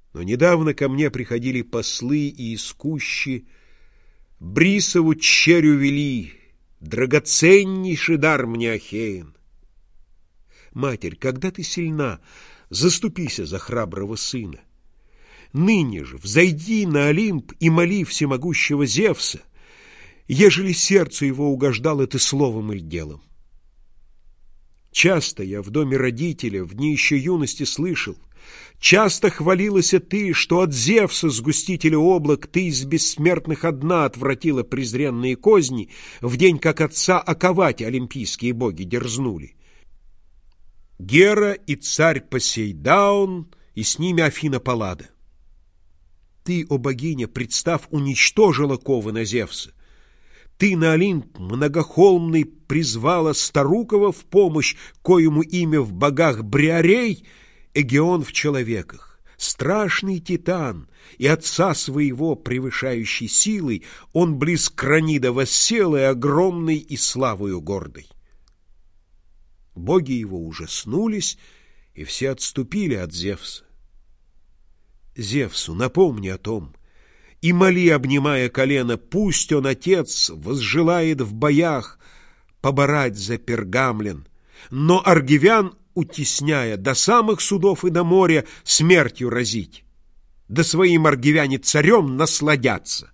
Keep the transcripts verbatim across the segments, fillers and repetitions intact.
Но недавно ко мне приходили послы и искущи, Брисову черю вели, драгоценнейший дар мне, Ахеен. Матерь, когда ты сильна, заступися за храброго сына. Ныне же взойди на Олимп и моли всемогущего Зевса, ежели сердцу его угождало ты словом или делом. Часто я в доме родителя в дни еще юности слышал, часто хвалилась ты, что от Зевса, сгустителя облак, ты из бессмертных одна отвратила презренные козни в день, как отца оковать олимпийские боги дерзнули. Гера и царь Посейдаун, и с ними Афина Паллада. Ты, о богиня, представ, уничтожила ковы на Зевса. Ты на Олимп многохолмный призвала Старукова в помощь, коему имя в богах Бриарей, Эгеон в человеках. Страшный титан, и отца своего превышающий силой, он близ Кранида воссел и огромный, и славою гордой. Боги его ужаснулись, и все отступили от Зевса. Зевсу напомни о том, и моли, обнимая колено, пусть он, отец, возжелает в боях поборать за Пергамлен, но аргивян, утесняя до самых судов и до моря, смертью разить, да своим аргивяне царем насладятся.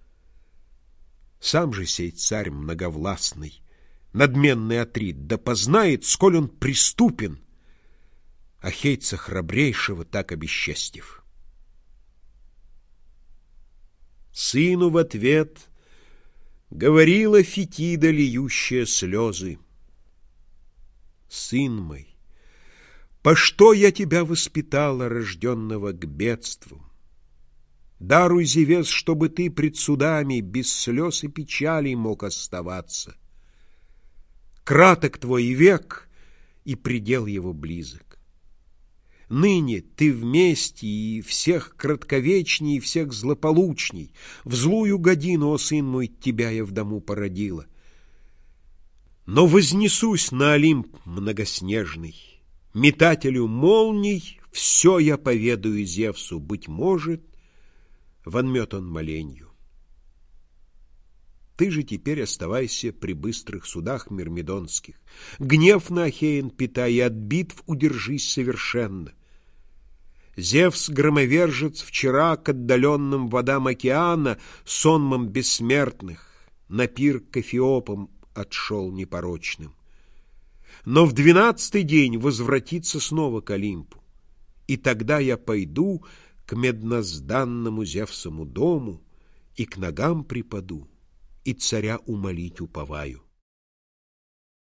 Сам же сей царь многовластный, надменный Атрид, да познает, сколь он преступен, ахейца храбрейшего так обесчестив. Сыну в ответ говорила Фетида, льющая слезы: «Сын мой, по что я тебя воспитала, рожденного к бедству? Даруй, Зевес, чтобы ты пред судами без слез и печалей мог оставаться. Краток твой век, и предел его близок. Ныне ты вместе, и всех кратковечней, и всех злополучней. В злую годину, о сын мой, тебя я в дому породила. Но вознесусь на Олимп многоснежный, метателю молний все я поведаю Зевсу, быть может, вонмет он моленью. Ты же теперь оставайся при быстрых судах мирмидонских, гнев на Ахеен питай, и от битв удержись совершенно. Зевс, громовержец, вчера к отдаленным водам океана, сонмом бессмертных, на пир к Эфиопам отшел непорочным. Но в двенадцатый день возвратится снова к Олимпу, и тогда я пойду к меднозданному Зевсову дому и к ногам припаду, и царя умолить уповаю.